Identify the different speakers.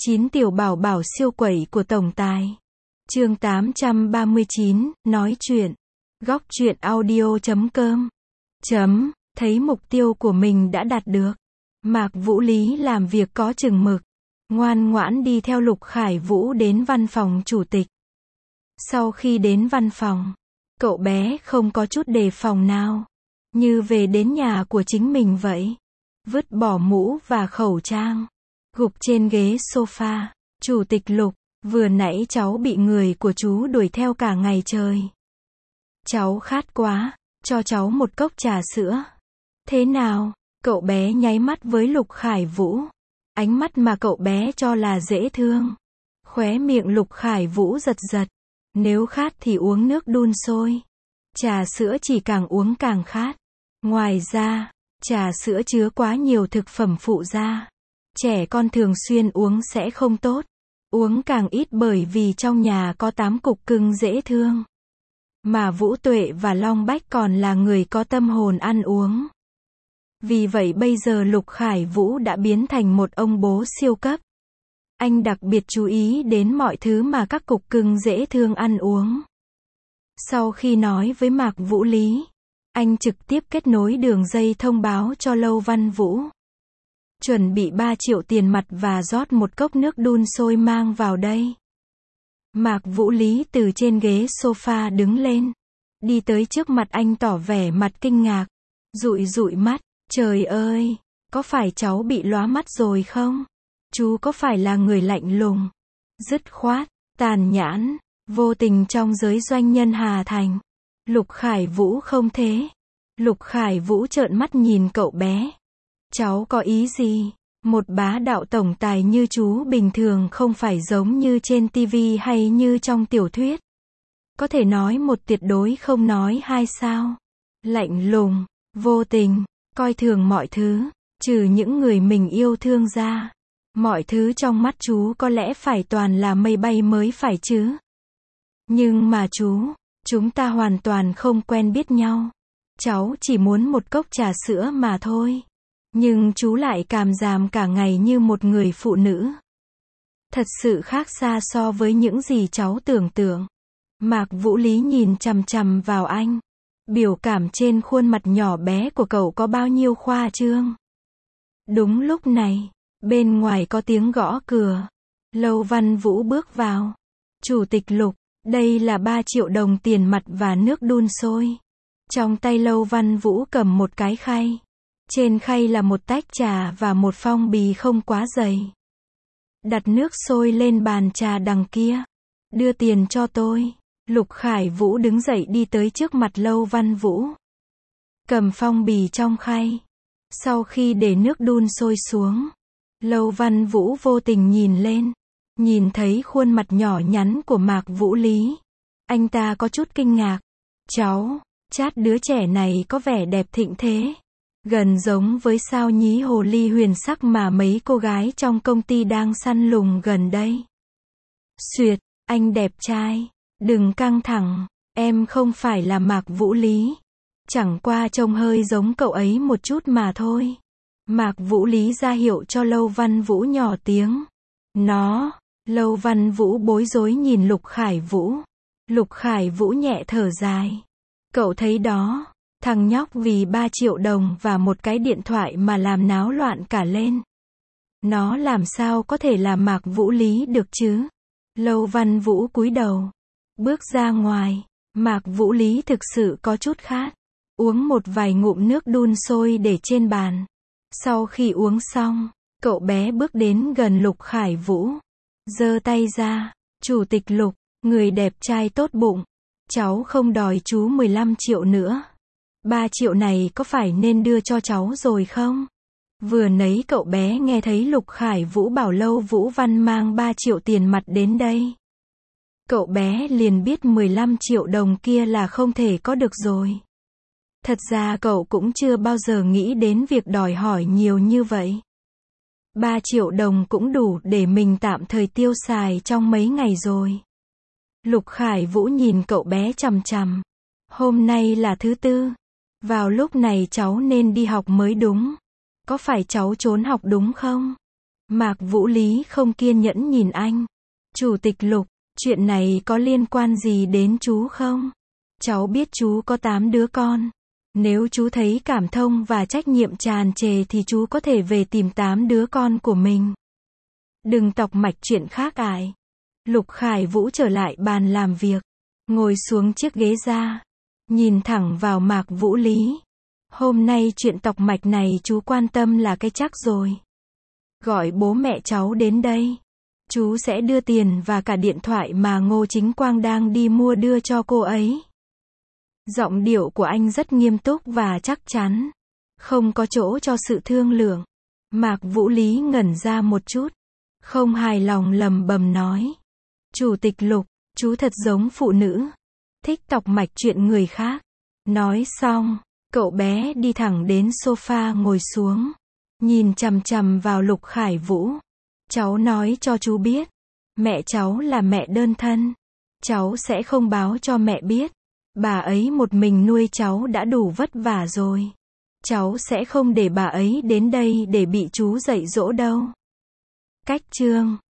Speaker 1: 9 tiểu bảo bảo siêu quẩy của tổng tài. Chương 839, nói chuyện. Góc truyện audio.com. Thấy mục tiêu của mình đã đạt được. Mạc Vũ Lý làm việc có chừng mực, ngoan ngoãn đi theo Lục Khải Vũ đến văn phòng chủ tịch. Sau khi đến văn phòng, cậu bé không có chút đề phòng nào, như về đến nhà của chính mình vậy. Vứt bỏ mũ và khẩu trang, gục trên ghế sofa. Chủ tịch Lục, vừa nãy cháu bị người của chú đuổi theo cả ngày trời. Cháu khát quá, cho cháu một cốc trà sữa. Thế nào? Cậu bé nháy mắt với Lục Khải Vũ. Ánh mắt mà cậu bé cho là dễ thương. Khóe miệng Lục Khải Vũ giật giật. Nếu khát thì uống nước đun sôi. Trà sữa chỉ càng uống càng khát. Ngoài ra, trà sữa chứa quá nhiều thực phẩm phụ gia. Trẻ con thường xuyên uống sẽ không tốt. Uống càng ít bởi vì trong nhà có 8 cục cưng dễ thương. Mà Vũ Tuệ và Long Bách còn là người có tâm hồn ăn uống. Vì vậy bây giờ Lục Khải Vũ đã biến thành một ông bố siêu cấp. Anh đặc biệt chú ý đến mọi thứ mà các cục cưng dễ thương ăn uống. Sau khi nói với Mạc Vũ Lý, anh trực tiếp kết nối đường dây thông báo cho Lâu Văn Vũ. Chuẩn bị 3 triệu tiền mặt và rót một cốc nước đun sôi mang vào đây. Mạc Vũ Lý từ trên ghế sofa đứng lên, đi tới trước mặt anh tỏ vẻ mặt kinh ngạc, dụi dụi mắt. Trời ơi, có phải cháu bị lóa mắt rồi không? Chú có phải là người lạnh lùng, dứt khoát, tàn nhẫn, vô tình trong giới doanh nhân Hà Thành? Lục Khải Vũ không thế. Lục Khải Vũ trợn mắt nhìn cậu bé. Cháu có ý gì? Một bá đạo tổng tài như chú bình thường không phải giống như trên TV hay như trong tiểu thuyết. Có thể nói một tuyệt đối không nói hai sao. Lạnh lùng, vô tình, coi thường mọi thứ, trừ những người mình yêu thương ra. Mọi thứ trong mắt chú có lẽ phải toàn là mây bay mới phải chứ. Nhưng mà chú, chúng ta hoàn toàn không quen biết nhau. Cháu chỉ muốn một cốc trà sữa mà thôi. Nhưng chú lại càm ràm cả ngày như một người phụ nữ. Thật sự khác xa so với những gì cháu tưởng tượng. Mạc Vũ Lý nhìn chằm chằm vào anh. Biểu cảm trên khuôn mặt nhỏ bé của cậu có bao nhiêu khoa trương. Đúng lúc này, bên ngoài có tiếng gõ cửa. Lâu Văn Vũ bước vào. Chủ tịch Lục, đây là 3 triệu đồng tiền mặt và nước đun sôi. Trong tay Lâu Văn Vũ cầm một cái khay. Trên khay là một tách trà và một phong bì không quá dày. Đặt nước sôi lên bàn trà đằng kia. Đưa tiền cho tôi. Lục Khải Vũ đứng dậy đi tới trước mặt Lâu Văn Vũ. Cầm phong bì trong khay. Sau khi để nước đun sôi xuống, Lâu Văn Vũ vô tình nhìn lên. Nhìn thấy khuôn mặt nhỏ nhắn của Mạc Vũ Lý. Anh ta có chút kinh ngạc. Cháu, chát đứa trẻ này có vẻ đẹp thịnh thế. Gần giống với sao nhí hồ ly huyền sắc mà mấy cô gái trong công ty đang săn lùng gần đây. Xuyệt, anh đẹp trai. Đừng căng thẳng, em không phải là Mạc Vũ Lý. Chẳng qua trông hơi giống cậu ấy một chút mà thôi. Mạc Vũ Lý ra hiệu cho Lâu Văn Vũ nhỏ tiếng. Nó, Lâu Văn Vũ bối rối nhìn Lục Khải Vũ. Lục Khải Vũ nhẹ thở dài. Cậu thấy đó, thằng nhóc vì 3 triệu đồng và một cái điện thoại mà làm náo loạn cả lên. Nó làm sao có thể là Mạc Vũ Lý được chứ? Lâu Văn Vũ cúi đầu. Bước ra ngoài, Mạc Vũ Lý thực sự có chút khát. Uống một vài ngụm nước đun sôi để trên bàn. Sau khi uống xong, cậu bé bước đến gần Lục Khải Vũ. Giơ tay ra. Chủ tịch Lục, người đẹp trai tốt bụng. Cháu không đòi chú 15 triệu nữa. 3 triệu này có phải nên đưa cho cháu rồi không? Vừa nãy cậu bé nghe thấy Lục Khải Vũ bảo Lâu Vũ Văn mang 3 triệu tiền mặt đến đây. Cậu bé liền biết 15 triệu đồng kia là không thể có được rồi. Thật ra cậu cũng chưa bao giờ nghĩ đến việc đòi hỏi nhiều như vậy. 3 triệu đồng cũng đủ để mình tạm thời tiêu xài trong mấy ngày rồi. Lục Khải Vũ nhìn cậu bé chằm chằm. Hôm nay là thứ Tư. Vào lúc này cháu nên đi học mới đúng. Có phải cháu trốn học đúng không? Mạc Vũ Lý không kiên nhẫn nhìn anh. Chủ tịch Lục, chuyện này có liên quan gì đến chú không? Cháu biết chú có 8 đứa con. Nếu chú thấy cảm thông và trách nhiệm tràn trề thì chú có thể về tìm 8 đứa con của mình. Đừng tọc mạch chuyện khác ải. Lục Khải Vũ trở lại bàn làm việc. Ngồi xuống chiếc ghế ra. Nhìn thẳng vào Mạc Vũ Lý. Hôm nay chuyện tọc mạch này chú quan tâm là cái chắc rồi. Gọi bố mẹ cháu đến đây. Chú sẽ đưa tiền và cả điện thoại mà Ngô Chính Quang đang đi mua đưa cho cô ấy. Giọng điệu của anh rất nghiêm túc và chắc chắn. Không có chỗ cho sự thương lượng. Mạc Vũ Lý ngẩn ra một chút. Không hài lòng lầm bầm nói. Chủ tịch Lục, chú thật giống phụ nữ. Thích tọc mạch chuyện người khác. Nói xong, cậu bé đi thẳng đến sofa ngồi xuống. Nhìn chằm chằm vào Lục Khải Vũ. Cháu nói cho chú biết. Mẹ cháu là mẹ đơn thân. Cháu sẽ không báo cho mẹ biết. Bà ấy một mình nuôi cháu đã đủ vất vả rồi. Cháu sẽ không để bà ấy đến đây để bị chú dạy dỗ đâu. Cách chương